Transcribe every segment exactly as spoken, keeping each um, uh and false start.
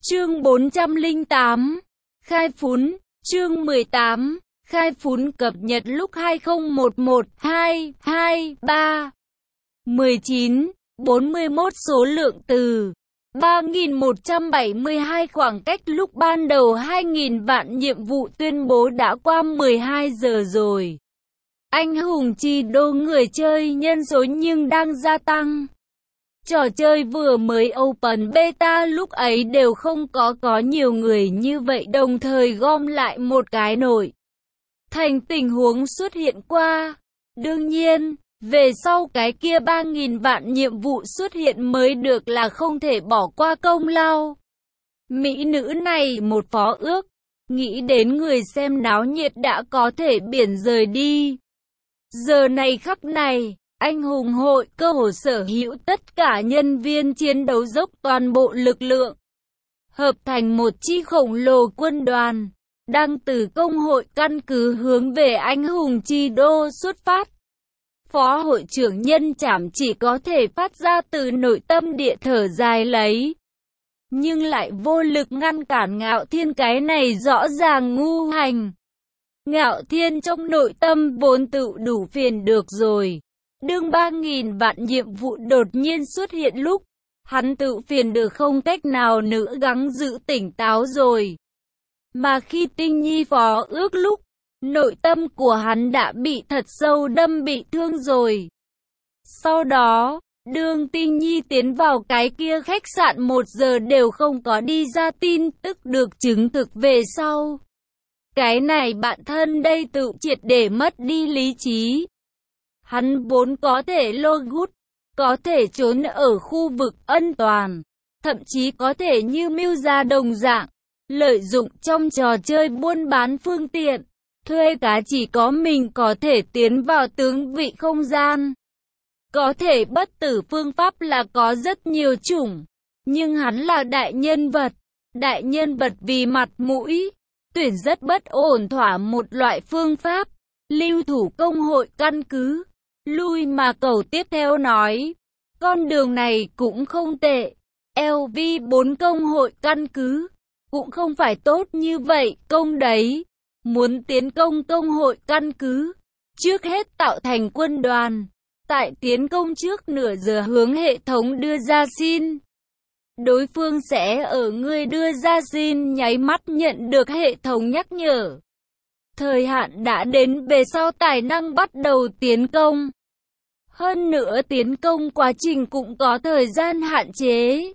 Chương bốn trăm lẻ tám. Khai phún. Chương mười tám. Khai phún cập nhật lúc hai không một một hai hai ba mười chín bốn mươi mốt số lượng từ ba nghìn một trăm bảy mươi hai khoảng cách lúc ban đầu hai nghìn vạn nhiệm vụ tuyên bố đã qua mười hai giờ rồi. Anh hùng chi đô người chơi nhân số nhưng đang gia tăng. Trò chơi vừa mới open beta lúc ấy đều không có có nhiều người như vậy đồng thời gom lại một cái nổi. Thành tình huống xuất hiện qua. Đương nhiên, về sau cái kia ba nghìn vạn nhiệm vụ xuất hiện mới được là không thể bỏ qua công lao. Mỹ nữ này một phó ước, nghĩ đến người xem náo nhiệt đã có thể biển rời đi. Giờ này khắc này, anh hùng hội cơ hồ sở hữu tất cả nhân viên chiến đấu dốc toàn bộ lực lượng, hợp thành một chi khổng lồ quân đoàn, đang từ công hội căn cứ hướng về anh hùng chi đô xuất phát. Phó hội trưởng Nhân Trảm chỉ có thể phát ra từ nội tâm địa thở dài lấy, nhưng lại vô lực ngăn cản Ngạo Thiên, cái này rõ ràng ngu hành. Ngạo Thiên trong nội tâm vốn tự đủ phiền được rồi. Đương ba nghìn vạn nhiệm vụ đột nhiên xuất hiện lúc, hắn tự phiền được không cách nào nữa gắng giữ tỉnh táo rồi. Mà khi Tinh Nhi phó ước lúc, nội tâm của hắn đã bị thật sâu đâm bị thương rồi. Sau đó, đương Tinh Nhi tiến vào cái kia khách sạn một giờ đều không có đi ra tin tức được chứng thực về sau. Cái này bạn thân đây tự triệt để mất đi lý trí. Hắn vốn có thể lôi gút, có thể trốn ở khu vực an toàn, thậm chí có thể như Mưu Gia đồng dạng, lợi dụng trong trò chơi buôn bán phương tiện, thuê cá chỉ có mình có thể tiến vào tướng vị không gian. Có thể bất tử phương pháp là có rất nhiều chủng, nhưng hắn là đại nhân vật, đại nhân vật vì mặt mũi, tuyển rất bất ổn thỏa một loại phương pháp, lưu thủ công hội căn cứ. Lui mà cầu tiếp theo nói, con đường này cũng không tệ, lờ vê bốn công hội căn cứ, cũng không phải tốt như vậy, công đấy. Muốn tiến công công hội căn cứ, trước hết tạo thành quân đoàn, tại tiến công trước nửa giờ hướng hệ thống đưa ra xin. Đối phương sẽ ở người đưa ra xin nháy mắt nhận được hệ thống nhắc nhở. Thời hạn đã đến về sau tài năng bắt đầu tiến công. Hơn nữa tiến công quá trình cũng có thời gian hạn chế.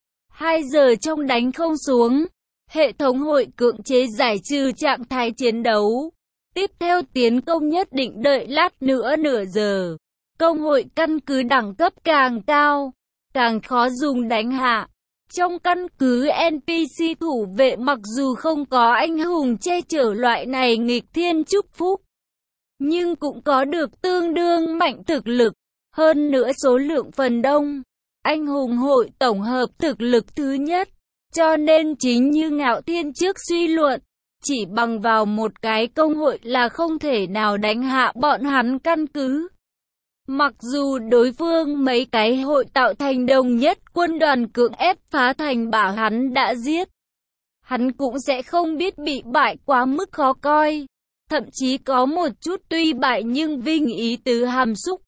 hai giờ trong đánh không xuống, hệ thống hội cưỡng chế giải trừ trạng thái chiến đấu. Tiếp theo tiến công nhất định đợi lát nữa nửa giờ. Công hội căn cứ đẳng cấp càng cao, càng khó dùng đánh hạ. Trong căn cứ en pê xê thủ vệ mặc dù không có anh hùng che chở loại này nghịch thiên chúc phúc, nhưng cũng có được tương đương mạnh thực lực, hơn nữa số lượng phần đông. Anh hùng hội tổng hợp thực lực thứ nhất, cho nên chính như Ngạo Thiên trước suy luận, chỉ bằng vào một cái công hội là không thể nào đánh hạ bọn hắn căn cứ. Mặc dù đối phương mấy cái hội tạo thành đồng nhất quân đoàn cưỡng ép phá thành bảo hắn đã giết, hắn cũng sẽ không biết bị bại quá mức khó coi. Thậm chí có một chút tuy bại nhưng vinh ý tứ hàm xúc.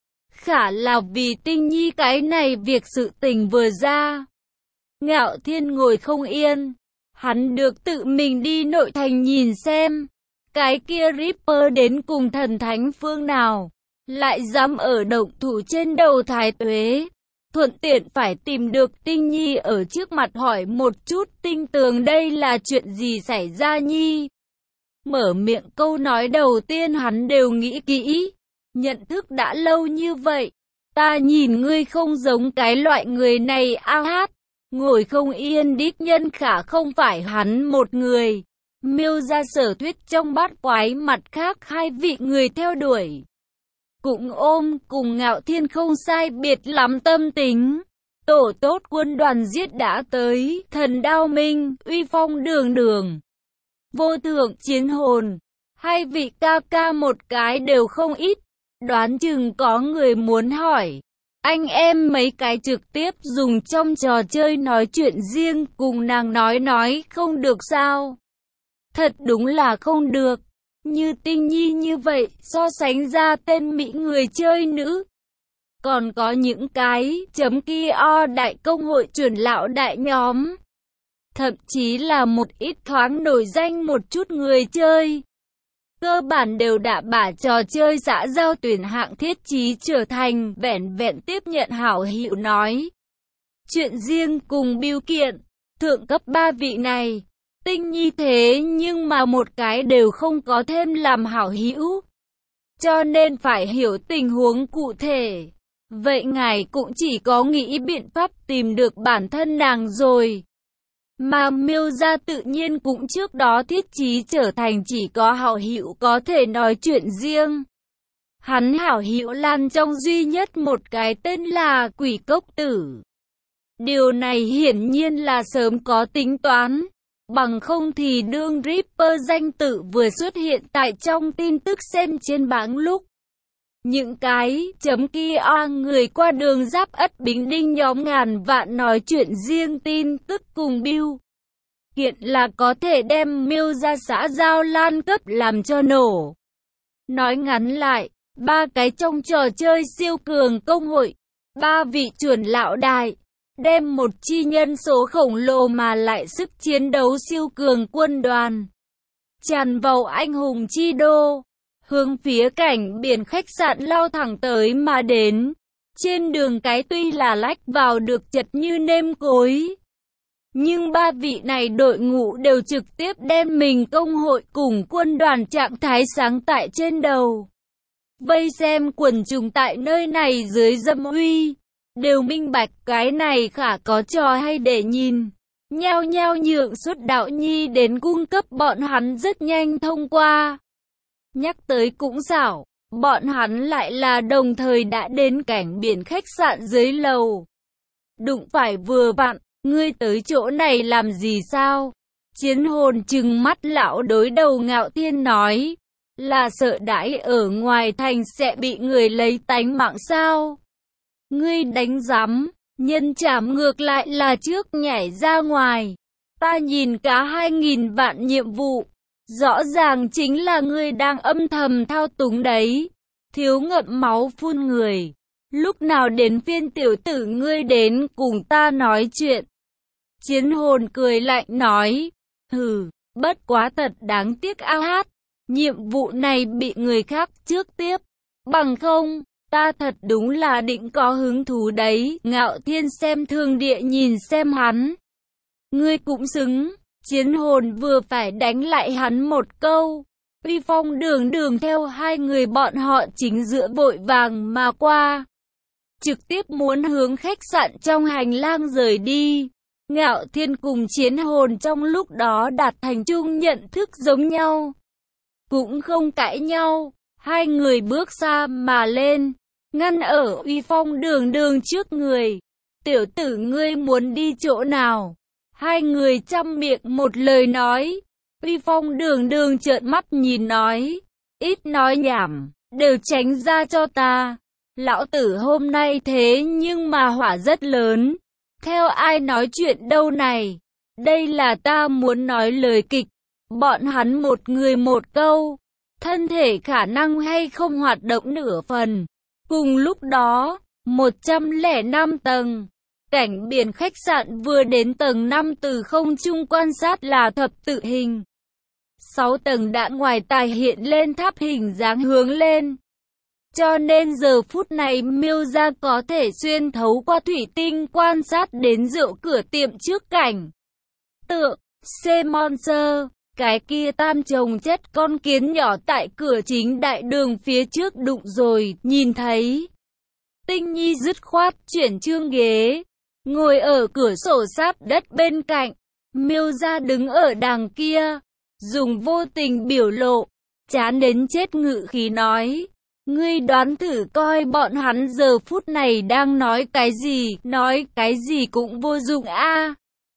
Khả là vì Tinh Nhi cái này việc sự tình vừa ra. Ngạo Thiên ngồi không yên. Hắn được tự mình đi nội thành nhìn xem. Cái kia Reaper đến cùng thần thánh phương nào. Lại dám ở động thủ trên đầu Thái Tuế. Thuận tiện phải tìm được Tinh Nhi ở trước mặt hỏi một chút tinh tường đây là chuyện gì xảy ra Nhi. Mở miệng câu nói đầu tiên hắn đều nghĩ kỹ. Nhận thức đã lâu như vậy. Ta nhìn ngươi không giống cái loại người này a hát. Ngồi không yên đích nhân khả không phải hắn một người. Miêu ra sở thuyết trong bát quái mặt khác hai vị người theo đuổi. Cũng ôm cùng Ngạo Thiên không sai biệt lắm tâm tính. Tổ tốt quân đoàn giết đã tới. Thần đao minh, uy phong đường đường. Vô thượng chiến hồn, hai vị ca ca một cái đều không ít, đoán chừng có người muốn hỏi, Anh em mấy cái trực tiếp dùng trong trò chơi nói chuyện riêng cùng nàng nói nói không được sao? Thật đúng là không được. Như Tinh Nhi như vậy, so sánh ra tên mỹ người chơi nữ. Còn có những cái chấm kia o đại công hội chuẩn lão đại nhóm. Thậm chí là một ít thoáng nổi danh một chút người chơi. Cơ bản đều đã bả trò chơi xã giao tuyển hạng thiết chí trở thành vẹn vẹn tiếp nhận hảo hữu nói. Chuyện riêng cùng biêu kiện, thượng cấp ba vị này. Tinh Nhi thế nhưng mà một cái đều không có thêm làm hảo hữu. Cho nên phải hiểu tình huống cụ thể. Vậy ngài cũng chỉ có nghĩ biện pháp tìm được bản thân nàng rồi. Mà Miêu gia tự nhiên cũng trước đó thiết chí trở thành chỉ có hảo hữu có thể nói chuyện riêng. Hắn hảo hữu lan trong duy nhất một cái tên là Quỷ Cốc Tử. Điều này hiển nhiên là sớm có tính toán. Bằng không thì đương Ripper danh tự vừa xuất hiện tại trong tin tức xem trên bảng lúc. Những cái chấm kia o người qua đường Giáp Ất Bính Đinh nhóm ngàn vạn nói chuyện riêng tin tức cùng biêu kiện là có thể đem Miêu ra xã giao lan cấp làm cho nổ. Nói ngắn lại, ba cái trong trò chơi siêu cường công hội, ba vị chuẩn lão đại, đem một chi nhân số khổng lồ mà lại sức chiến đấu siêu cường quân đoàn tràn vào anh hùng chi đô, hướng phía cảnh biển khách sạn lao thẳng tới mà đến. Trên đường cái tuy là lách vào được chật như nêm cối, nhưng ba vị này đội ngũ đều trực tiếp đem mình công hội cùng quân đoàn trạng thái sáng tại trên đầu. Vây xem quần chúng tại nơi này dưới dâm uy, đều minh bạch cái này khả có trò hay để nhìn. Nhao nhao nhượng suất đạo nhi đến cung cấp bọn hắn rất nhanh thông qua. Nhắc tới cũng xảo, bọn hắn lại là đồng thời đã đến cảnh biển khách sạn dưới lầu. Đụng phải vừa vặn, ngươi tới chỗ này làm gì sao? Chiến hồn trừng mắt lão đối đầu Ngạo Thiên nói, là sợ đãi ở ngoài thành sẽ bị người lấy tánh mạng sao? Ngươi đánh giám, nhân trảm ngược lại là trước nhảy ra ngoài. Ta nhìn cả hai nghìn vạn nhiệm vụ, rõ ràng chính là ngươi đang âm thầm thao túng đấy. Thiếu ngậm máu phun người, lúc nào đến phiên tiểu tử ngươi đến cùng ta nói chuyện? Chiến hồn cười lạnh nói, hừ, bất quá thật đáng tiếc ao hát, nhiệm vụ này bị người khác trước tiếp, bằng không, ta thật đúng là định có hứng thú đấy. Ngạo Thiên xem thương địa nhìn xem hắn, ngươi cũng xứng. Chiến hồn vừa phải đánh lại hắn một câu, uy phong đường đường theo hai người bọn họ chính giữa vội vàng mà qua, trực tiếp muốn hướng khách sạn trong hành lang rời đi. Ngạo Thiên cùng chiến hồn trong lúc đó đạt thành chung nhận thức giống nhau, cũng không cãi nhau, hai người bước xa mà lên, ngăn ở uy phong đường đường trước người. Tiểu tử ngươi muốn đi chỗ nào? Hai người chăm miệng một lời nói. Uy phong đường đường trợn mắt nhìn nói, ít nói nhảm, đều tránh ra cho ta. Lão tử hôm nay thế nhưng mà hỏa rất lớn. Theo ai nói chuyện đâu này? Đây là ta muốn nói lời kịch. Bọn hắn một người một câu, thân thể khả năng hay không hoạt động nửa phần. Cùng lúc đó, một trăm lẻ năm tầng, cảnh biển khách sạn vừa đến tầng năm từ không trung quan sát là thập tự hình. sáu tầng đã ngoài tài hiện lên tháp hình dáng hướng lên. Cho nên giờ phút này Miêu gia có thể xuyên thấu qua thủy tinh quan sát đến rượu cửa tiệm trước cảnh tượng. C-Monster, cái kia tam chồng chất con kiến nhỏ tại cửa chính đại đường phía trước đụng rồi, nhìn thấy. Tinh Nhi dứt khoát chuyển chương ghế, ngồi ở cửa sổ sát đất bên cạnh. Miêu gia đứng ở đằng kia, dùng vô tình biểu lộ, chán đến chết ngự khí nói. Ngươi đoán thử coi bọn hắn giờ phút này đang nói cái gì, nói cái gì cũng vô dụng a.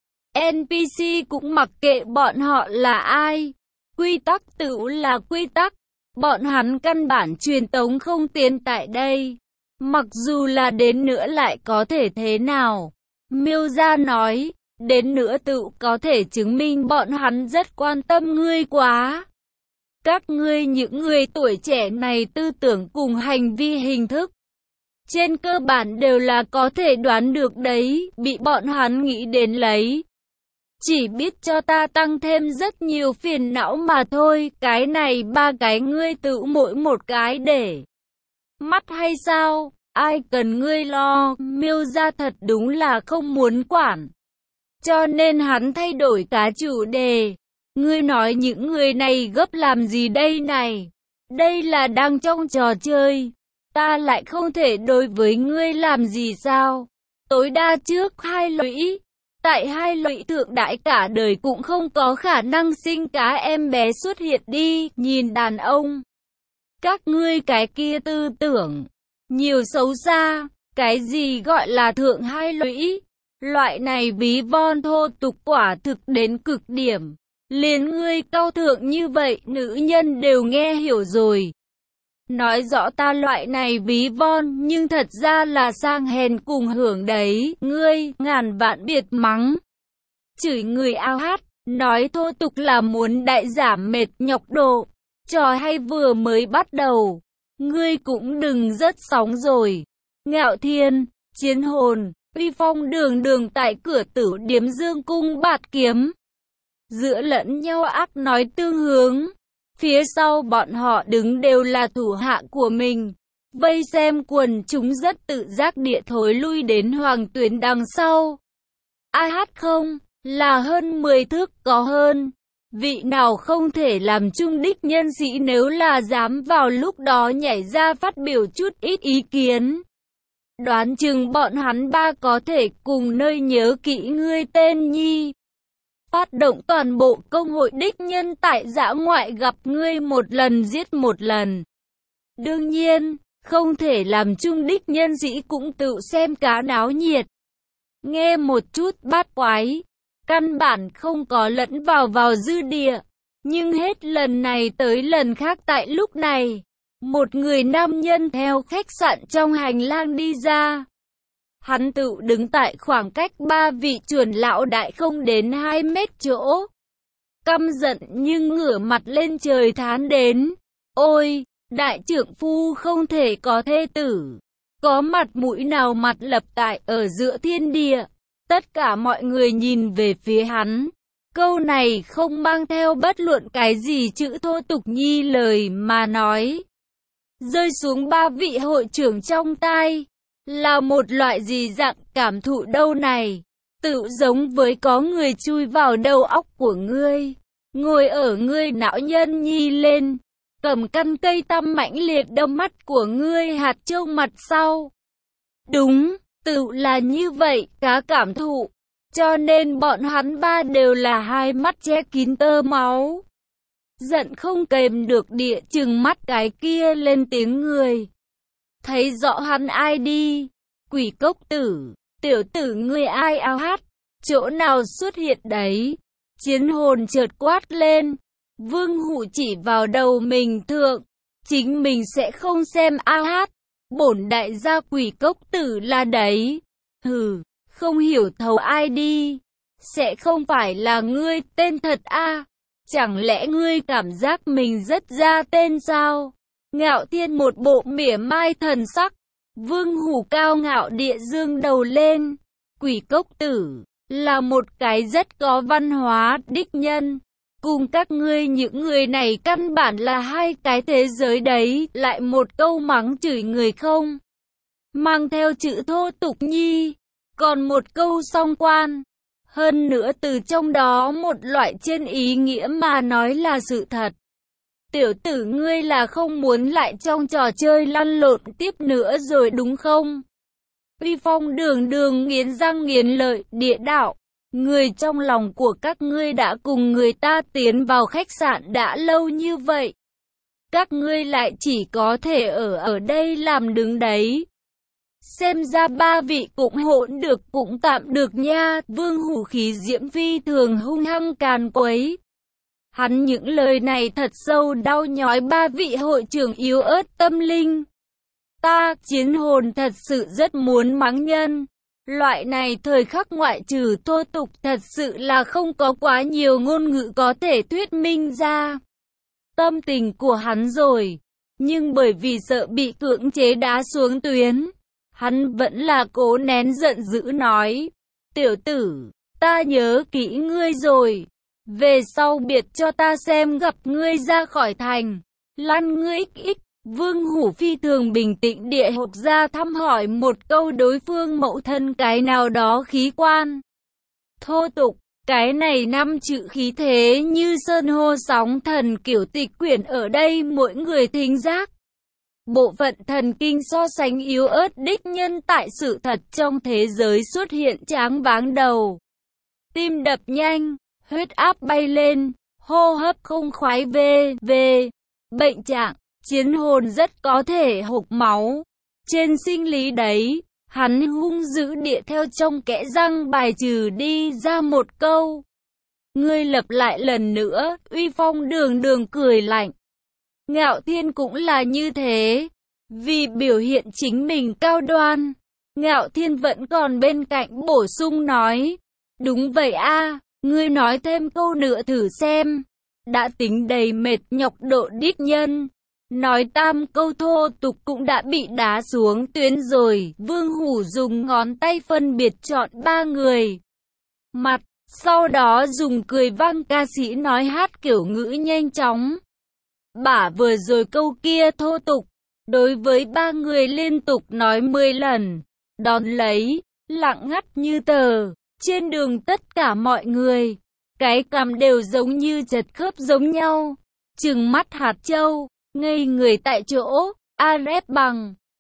en pê xê cũng mặc kệ bọn họ là ai. Quy tắc tựu là quy tắc. Bọn hắn căn bản truyền tống không tiến tại đây. Mặc dù là đến nữa lại có thể thế nào? Miêu Gia nói, đến nữa tự có thể chứng minh bọn hắn rất quan tâm ngươi quá. Các ngươi những người tuổi trẻ này tư tưởng cùng hành vi hình thức, trên cơ bản đều là có thể đoán được đấy, bị bọn hắn nghĩ đến lấy. Chỉ biết cho ta tăng thêm rất nhiều phiền não mà thôi, cái này ba cái ngươi tự mỗi một cái để mắt hay sao? Ai cần ngươi lo? Miêu Gia thật đúng là không muốn quản. Cho nên hắn thay đổi cả chủ đề. Ngươi nói những người này gấp làm gì đây này? Đây là đang trong trò chơi. Ta lại không thể đối với ngươi làm gì sao? Tối đa trước hai lũy. Tại hai lũy thượng đại cả đời cũng không có khả năng sinh cá em bé xuất hiện đi. Nhìn đàn ông. Các ngươi cái kia tư tưởng. Nhiều xấu xa. Cái gì gọi là thượng hai lũy? Loại này ví von thô tục quả thực đến cực điểm. Liền ngươi cao thượng như vậy, nữ nhân đều nghe hiểu rồi. Nói rõ ta loại này ví von, nhưng thật ra là sang hèn cùng hưởng đấy. Ngươi, ngàn vạn biệt mắng. Chửi người ao hát, nói thô tục là muốn đại giảm mệt nhọc độ. Trò hay vừa mới bắt đầu. Ngươi cũng đừng rớt sóng rồi. Ngạo Thiên, Chiến Hồn, Uy Phong đường đường tại cửa Tử Điếm dương cung bạt kiếm. Giữa lẫn nhau ác nói tương hướng. Phía sau bọn họ đứng đều là thủ hạ của mình. Vây xem quần chúng rất tự giác địa thối lui đến Hoàng Tuyến đằng sau. Ai hát không? Là hơn mười thước có hơn. Vị nào không thể làm trung đích nhân sĩ nếu là dám vào lúc đó nhảy ra phát biểu chút ít ý kiến. Đoán chừng bọn hắn ba có thể cùng nơi nhớ kỹ ngươi tên nhi. Phát động toàn bộ công hội đích nhân tại dã ngoại gặp ngươi một lần giết một lần. Đương nhiên, không thể làm chung đích nhân sĩ cũng tự xem cá náo nhiệt. Nghe một chút bát quái, căn bản không có lẫn vào vào dư địa. Nhưng hết lần này tới lần khác tại lúc này, một người nam nhân theo khách sạn trong hành lang đi ra. Hắn tự đứng tại khoảng cách ba vị trưởng lão đại không đến hai mét chỗ. Căm giận nhưng ngửa mặt lên trời thán đến. Ôi, đại trưởng phu không thể có thê tử. Có mặt mũi nào mặt lập tại ở giữa thiên địa. Tất cả mọi người nhìn về phía hắn. Câu này không mang theo bất luận cái gì chữ thô tục nhi lời mà nói. Rơi xuống ba vị hội trưởng trong tai. Là một loại gì dạng cảm thụ đâu này? Tự giống với có người chui vào đầu óc của ngươi. Ngồi ở ngươi não nhân nhi lên. Cầm căn cây tăm mãnh liệt đâm mắt của ngươi hạt châu mặt sau. Đúng, tự là như vậy, cá cảm thụ. Cho nên bọn hắn ba đều là hai mắt che kín tơ máu. Giận không kềm được địa chừng mắt cái kia lên tiếng người. Thấy rõ hắn ai đi. Quỷ cốc tử, tiểu tử ngươi ai ao hát. Chỗ nào xuất hiện đấy. Chiến Hồn chợt quát lên. Vương Hủ chỉ vào đầu mình thượng. Chính mình sẽ không xem ao hát. Bổn đại gia quỷ cốc tử là đấy. Hừ, không hiểu thấu ai đi. Sẽ không phải là ngươi tên thật a? Chẳng lẽ ngươi cảm giác mình rất ra tên sao? Ngạo Thiên một bộ mỉa mai thần sắc. Vương Hủ cao ngạo địa dương đầu lên. Quỷ cốc tử là một cái rất có văn hóa đích nhân. Cùng các ngươi những người này căn bản là hai cái thế giới đấy. Lại một câu mắng chửi người không mang theo chữ thô tục nhi. Còn một câu song quan. Hơn nữa từ trong đó một loại trên ý nghĩa mà nói là sự thật. Tiểu tử ngươi là không muốn lại trong trò chơi lăn lộn tiếp nữa rồi đúng không? Uy Phong đường đường nghiến răng nghiến lợi địa đạo. Người trong lòng của các ngươi đã cùng người ta tiến vào khách sạn đã lâu như vậy. Các ngươi lại chỉ có thể ở ở đây làm đứng đấy. Xem ra ba vị cũng hỗn được cũng tạm được nha. Vương Hủ khí diễm phi thường hung hăng càn quấy. Hắn những lời này thật sâu đau nhói ba vị hội trưởng yếu ớt tâm linh. Ta, chiến hồn thật sự rất muốn mắng nhân. Loại này thời khắc ngoại trừ thô tục thật sự là không có quá nhiều ngôn ngữ có thể thuyết minh ra tâm tình của hắn rồi. Nhưng bởi vì sợ bị cưỡng chế đá xuống tuyến, hắn vẫn là cố nén giận dữ nói. Tiểu tử, ta nhớ kỹ ngươi rồi. Về sau biệt cho ta xem gặp ngươi ra khỏi thành. Lăn ngươi ích ích. Vương Hủ phi thường bình tĩnh địa hộp ra thăm hỏi một câu đối phương mẫu thân cái nào đó khí quan. Thô tục, cái này năm chữ khí thế như sơn hô sóng thần kiểu tịch quyển ở đây mỗi người thính giác. Bộ phận thần kinh so sánh yếu ớt đích nhân tại sự thật trong thế giới xuất hiện tráng váng đầu. Tim đập nhanh, huyết áp bay lên, hô hấp không khoái về, về, bệnh trạng. Chiến hồn rất có thể hộc máu. Trên sinh lý đấy, hắn hung dữ địa theo trong kẽ răng bài trừ đi ra một câu. Ngươi lặp lại lần nữa, Uy Phong đường đường cười lạnh. Ngạo Thiên cũng là như thế. Vì biểu hiện chính mình cao đoan, Ngạo Thiên vẫn còn bên cạnh bổ sung nói. Đúng vậy a, ngươi nói thêm câu nữa thử xem. Đã tính đầy mệt nhọc độ đích nhân. Nói tam câu thô tục cũng đã bị đá xuống tuyến rồi. Vương Hủ dùng ngón tay phân biệt chọn ba người mặt, sau đó dùng cười vang ca sĩ nói hát kiểu ngữ nhanh chóng. Bả vừa rồi câu kia thô tục, đối với ba người liên tục nói mười lần. Đón lấy, lặng ngắt như tờ, trên đường tất cả mọi người, cái cằm đều giống như chật khớp giống nhau, trừng mắt hạt châu. Ngây người tại chỗ, a rép bằng